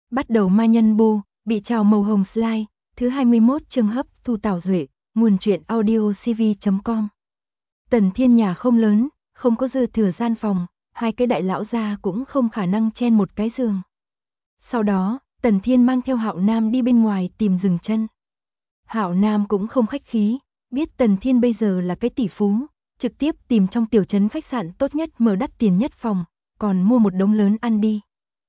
Bắt đầu ma nhân bu, bị trào màu hồng slide, thứ 21 chương hấp thu Tào Duệ, nguồn truyện audio cv.com. Tần Thiên nhà không lớn, không có dư thừa gian phòng, hai cái đại lão gia cũng không khả năng chen một cái giường. Sau đó, Tần Thiên mang theo Hạo Nam đi bên ngoài tìm dừng chân. Hạo Nam cũng không khách khí, biết Tần Thiên bây giờ là cái tỷ phú, trực tiếp tìm trong tiểu trấn khách sạn tốt nhất mở đắt tiền nhất phòng, còn mua một đống lớn ăn đi.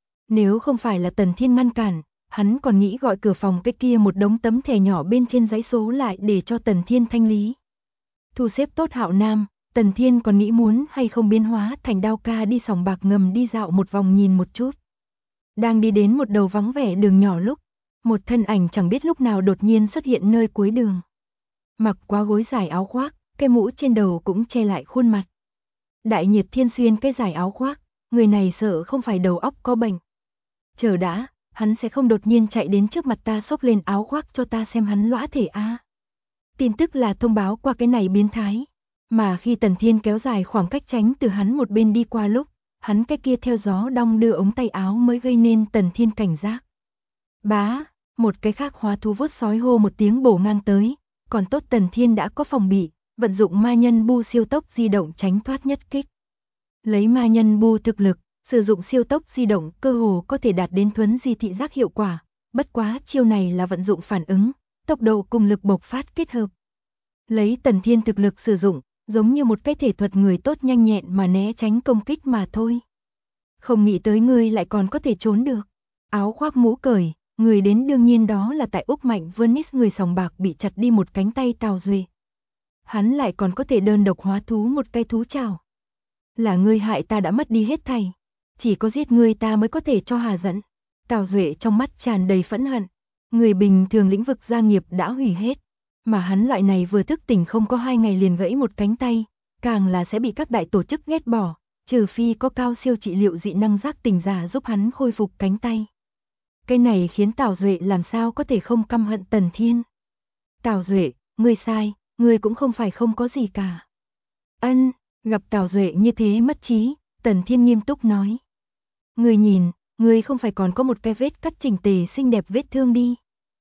Nếu không phải là Tần Thiên ngăn cản, hắn còn nghĩ gọi cửa phòng cái kia một đống tấm thẻ nhỏ bên trên giấy số lại để cho Tần Thiên thanh lý. Thu xếp tốt Hạo Nam, Tần Thiên còn nghĩ muốn hay không biến hóa thành Đao Ca đi sòng bạc ngầm đi dạo một vòng nhìn một chút. Đang đi đến một đầu vắng vẻ đường nhỏ lúc, một thân ảnh chẳng biết lúc nào đột nhiên xuất hiện nơi cuối đường. Mặc quá gối dài áo khoác, cái mũ trên đầu cũng che lại khuôn mặt. Đại Nhiệt Thiên xuyên cái dài áo khoác, người này sợ không phải đầu óc có bệnh. Chờ đã, hắn sẽ không đột nhiên chạy đến trước mặt ta xốc lên áo khoác cho ta xem hắn lõa thể a. Tin tức là thông báo qua cái này biến thái, mà khi Tần Thiên kéo dài khoảng cách tránh từ hắn một bên đi qua lúc, hắn cái kia theo gió đong đưa ống tay áo mới gây nên Tần Thiên cảnh giác. Bá, một cái khác hóa thú vuốt sói hô một tiếng bổ ngang tới, còn tốt Tần Thiên đã có phòng bị, vận dụng ma nhân bu siêu tốc di động tránh thoát nhất kích. Lấy ma nhân bu thực lực, sử dụng siêu tốc di động cơ hồ có thể đạt đến thuấn di thị giác hiệu quả, bất quá chiêu này là vận dụng phản ứng, tốc độ cùng lực bộc phát kết hợp. Lấy Tần Thiên thực lực sử dụng, giống như một cái thể thuật người tốt nhanh nhẹn mà né tránh công kích mà thôi. Không nghĩ tới ngươi lại còn có thể trốn được. Áo khoác mũ cởi, người đến đương nhiên đó là tại Úc Mạnh Venice người sòng bạc bị chặt đi một cánh tay Tào Duệ. Hắn lại còn có thể đơn độc hóa thú một cây thú trảo. Là ngươi hại ta đã mất đi hết thảy, chỉ có giết ngươi ta mới có thể cho hà giận. Tào Duệ trong mắt tràn đầy phẫn hận, người bình thường lĩnh vực gia nghiệp đã hủy hết, mà hắn loại này vừa thức tỉnh không có 2 ngày liền gãy một cánh tay, càng là sẽ bị các đại tổ chức ghét bỏ, trừ phi có cao siêu trị liệu dị năng giác tỉnh giả giúp hắn khôi phục cánh tay. Cái này khiến Tào Duệ làm sao có thể không căm hận Tần Thiên. Tào Duệ, ngươi sai, ngươi cũng không phải không có gì cả. Ân, gặp Tào Duệ như thế mất trí, Tần Thiên nghiêm túc nói. Ngươi nhìn, ngươi không phải còn có một cái vết cắt chỉnh tề xinh đẹp vết thương đi.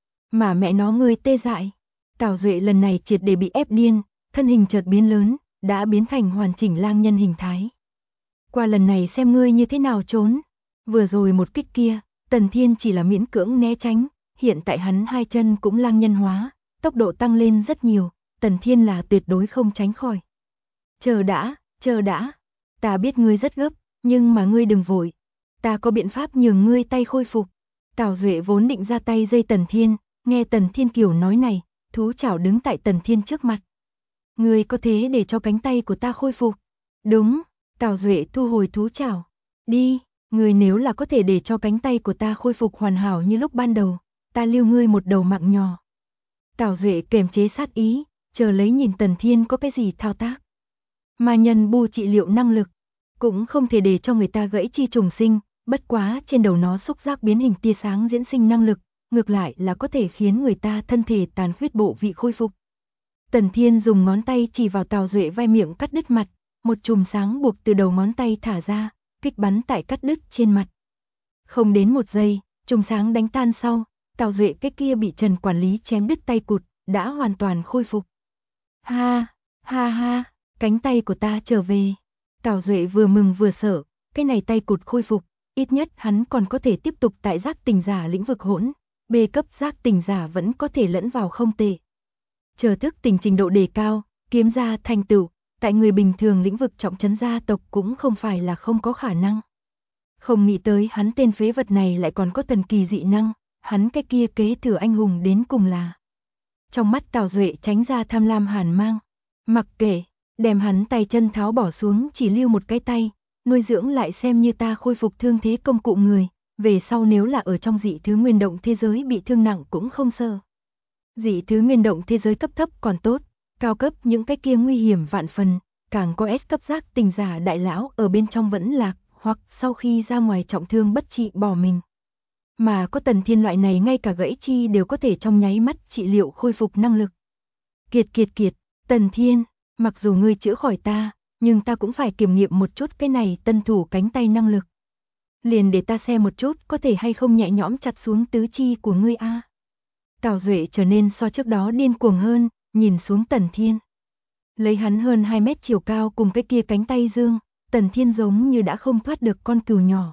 Mà mẹ nó ngươi tê dại. Tào Duệ lần này triệt để bị ép điên, thân hình chợt biến lớn, đã biến thành hoàn chỉnh lang nhân hình thái. Qua lần này xem ngươi như thế nào trốn. Vừa rồi một kích kia, Tần Thiên chỉ là miễn cưỡng né tránh, hiện tại hắn hai chân cũng lang nhân hóa, tốc độ tăng lên rất nhiều, Tần Thiên là tuyệt đối không tránh khỏi. Chờ đã, ta biết ngươi rất gấp, nhưng mà ngươi đừng vội, ta có biện pháp nhường ngươi tay khôi phục. Tào Duệ vốn định ra tay dây Tần Thiên, nghe Tần Thiên Kiều nói này, thú chảo đứng tại Tần Thiên trước mặt. Ngươi có thế để cho cánh tay của ta khôi phục? Đúng, Tào Duệ thu hồi thú chảo. Đi, ngươi nếu là có thể để cho cánh tay của ta khôi phục hoàn hảo như lúc ban đầu, ta lưu ngươi một đầu mạng nhỏ. Tào Duệ kiềm chế sát ý, chờ lấy nhìn Tần Thiên có cái gì thao tác. Ma nhân bu trị liệu năng lực, cũng không thể để cho người ta gãy chi trùng sinh, bất quá trên đầu nó xúc giác biến hình tia sáng diễn sinh năng lực, ngược lại là có thể khiến người ta thân thể tàn khuyết bộ vị khôi phục. Tần Thiên dùng ngón tay chỉ vào Tào Duệ vai miệng cắt đứt mặt, một chùm sáng buộc từ đầu ngón tay thả ra, kích bắn tại cắt đứt trên mặt. Không đến 1 giây, chùm sáng đánh tan sau, Tào Duệ cái kia bị Trần quản lý chém đứt tay cụt, đã hoàn toàn khôi phục. Ha, ha, cánh tay của ta trở về. Tào Duệ vừa mừng vừa sợ, cái này tay cụt khôi phục, ít nhất hắn còn có thể tiếp tục tại giác tỉnh giả lĩnh vực hỗn, B cấp giác tỉnh giả vẫn có thể lẫn vào không tệ. Chờ thức tỉnh trình độ đề cao, kiếm ra thành tựu, tại người bình thường lĩnh vực trọng trấn gia tộc cũng không phải là không có khả năng. Không nghĩ tới hắn tên phế vật này lại còn có thần kỳ dị năng, hắn cái kia kế thừa anh hùng đến cùng là. Trong mắt Tào Duệ tránh ra tham lam hàn mang, mặc kệ, đem hắn tay chân tháo bỏ xuống chỉ lưu một cái tay, nuôi dưỡng lại xem như ta khôi phục thương thế công cụ người, về sau nếu là ở trong dị thứ nguyên động thế giới bị thương nặng cũng không sợ. Dị thứ nguyên động thế giới cấp thấp còn tốt, cao cấp những cái kia nguy hiểm vạn phần, càng có S cấp giác tỉnh giả đại lão ở bên trong vẫn lạc, hoặc sau khi ra ngoài trọng thương bất trị bỏ mình. Mà có Tần Thiên loại này ngay cả gãy chi đều có thể trong nháy mắt trị liệu khôi phục năng lực. Kiệt, Tần Thiên, mặc dù ngươi chữa khỏi ta, nhưng ta cũng phải kiểm nghiệm một chút cái này tân thủ cánh tay năng lực. Liền để ta xem một chút có thể hay không nhẹ nhõm chặt xuống tứ chi của ngươi a. Tào Duệ trở nên so trước đó điên cuồng hơn, nhìn xuống Tần Thiên. Lấy hắn hơn 2 mét chiều cao cùng cái kia cánh tay dương, Tần Thiên giống như đã không thoát được con cừu nhỏ.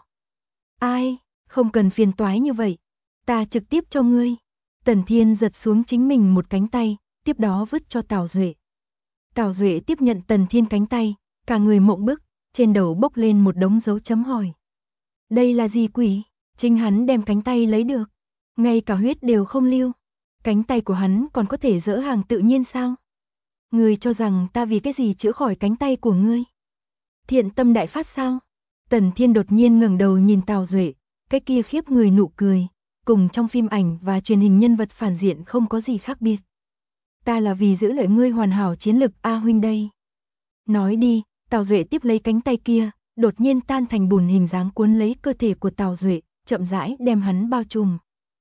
Ai, không cần phiền toái như vậy, ta trực tiếp cho ngươi. Tần Thiên giật xuống chính mình một cánh tay, tiếp đó vứt cho Tào Duệ. Tào Duệ tiếp nhận Tần Thiên cánh tay, cả người mộng bức, trên đầu bốc lên một đống dấu chấm hỏi. Đây là gì quỷ? Chính hắn đem cánh tay lấy được, ngay cả huyết đều không lưu. Cánh tay của hắn còn có thể dỡ hàng tự nhiên sao? Ngươi cho rằng ta vì cái gì chữa khỏi cánh tay của ngươi? Thiện tâm đại phát sao? Tần Thiên đột nhiên ngẩng đầu nhìn Tào Duệ, cái kia khiếp người nụ cười, cùng trong phim ảnh và truyền hình nhân vật phản diện không có gì khác biệt. Ta là vì giữ lại ngươi hoàn hảo chiến lực A huynh đây. Nói đi, Tào Duệ tiếp lấy cánh tay kia, đột nhiên tan thành bùn hình dáng cuốn lấy cơ thể của Tào Duệ, chậm rãi đem hắn bao trùm.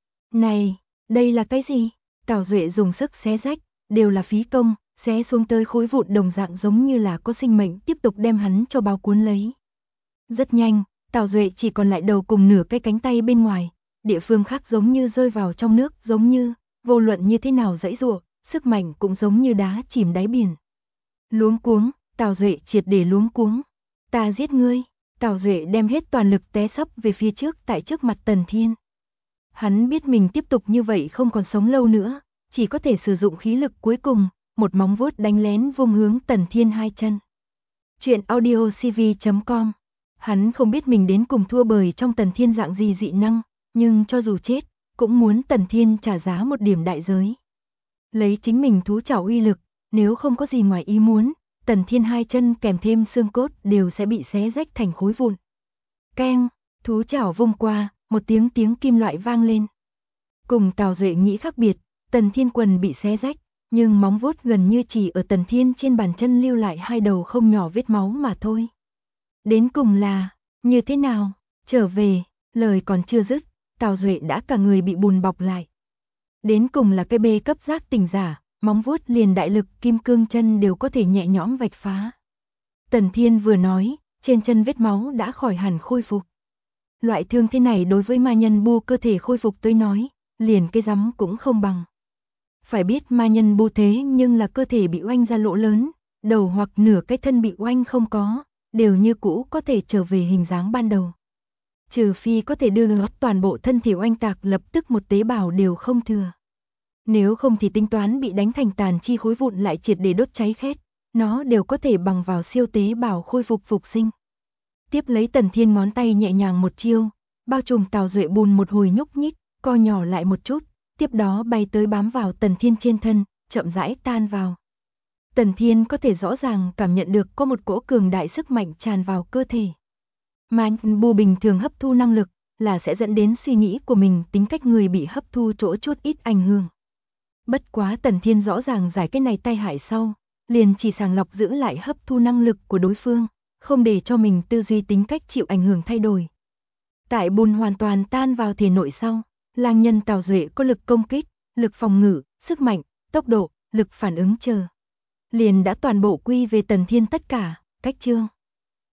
Này, đây là cái gì? Tào Duệ dùng sức xé rách, đều là phí công, xé xuống tới khối vụn đồng dạng giống như là có sinh mệnh tiếp tục đem hắn cho bao cuốn lấy. Rất nhanh, Tào Duệ chỉ còn lại đầu cùng nửa cái cánh tay bên ngoài, địa phương khác giống như rơi vào trong nước, giống như, vô luận như thế nào giãy giụa, sức mạnh cũng giống như đá chìm đáy biển. Luống cuống, Tào Duệ triệt để luống cuống. Ta giết ngươi. Tào Duệ đem hết toàn lực té sấp về phía trước tại trước mặt Tần Thiên. Hắn biết mình tiếp tục như vậy không còn sống lâu nữa, chỉ có thể sử dụng khí lực cuối cùng, một móng vuốt đánh lén vung hướng Tần Thiên hai chân. Chuyện audiocv.com. Hắn không biết mình đến cùng thua bởi trong Tần Thiên dạng gì dị năng, nhưng cho dù chết, cũng muốn Tần Thiên trả giá một điểm đại giới. Lấy chính mình thú chảo uy lực, nếu không có gì ngoài ý muốn, Tần Thiên hai chân kèm thêm xương cốt đều sẽ bị xé rách thành khối vụn. Keng, thú chảo vung qua, một tiếng kim loại vang lên. Cùng Tào Duệ nghĩ khác biệt, Tần Thiên quần bị xé rách, nhưng móng vuốt gần như chỉ ở Tần Thiên trên bàn chân lưu lại hai đầu không nhỏ vết máu mà thôi. Đến cùng là, như thế nào, trở về, lời còn chưa dứt, Tào Duệ đã cả người bị bùn bọc lại. Đến cùng là cái bê cấp giác tỉnh giả, móng vuốt liền đại lực kim cương chân đều có thể nhẹ nhõm vạch phá. Tần Thiên vừa nói, trên chân vết máu đã khỏi hẳn khôi phục. Loại thương thế này đối với ma nhân bu cơ thể khôi phục tới nói, liền cái rắm cũng không bằng. Phải biết ma nhân bu thế nhưng là cơ thể bị oanh ra lỗ lớn, đầu hoặc nửa cái thân bị oanh không có, đều như cũ có thể trở về hình dáng ban đầu. Trừ phi có thể đưa lót toàn bộ thân thể oanh tạc lập tức một tế bào đều không thừa. Nếu không thì tính toán bị đánh thành tàn chi khối vụn lại triệt để đốt cháy khét, nó đều có thể bằng vào siêu tế bào khôi phục sinh. Tiếp lấy Tần Thiên ngón tay nhẹ nhàng một chiêu, bao trùm Tào Duệ bùn một hồi nhúc nhích, co nhỏ lại một chút, tiếp đó bay tới bám vào Tần Thiên trên thân, chậm rãi tan vào. Tần Thiên có thể rõ ràng cảm nhận được có một cỗ cường đại sức mạnh tràn vào cơ thể. Ma bu bình thường hấp thu năng lực là sẽ dẫn đến suy nghĩ của mình, tính cách người bị hấp thu chỗ chút ít ảnh hưởng. Bất quá Tần Thiên rõ ràng giải cái này tai hại sau, liền chỉ sàng lọc giữ lại hấp thu năng lực của đối phương, không để cho mình tư duy tính cách chịu ảnh hưởng thay đổi. Tại bùn hoàn toàn tan vào thể nội sau, lang nhân Tào Duệ có lực công kích, lực phòng ngự, sức mạnh, tốc độ, lực phản ứng chờ. Liền đã toàn bộ quy về Tần Thiên tất cả, cách chương.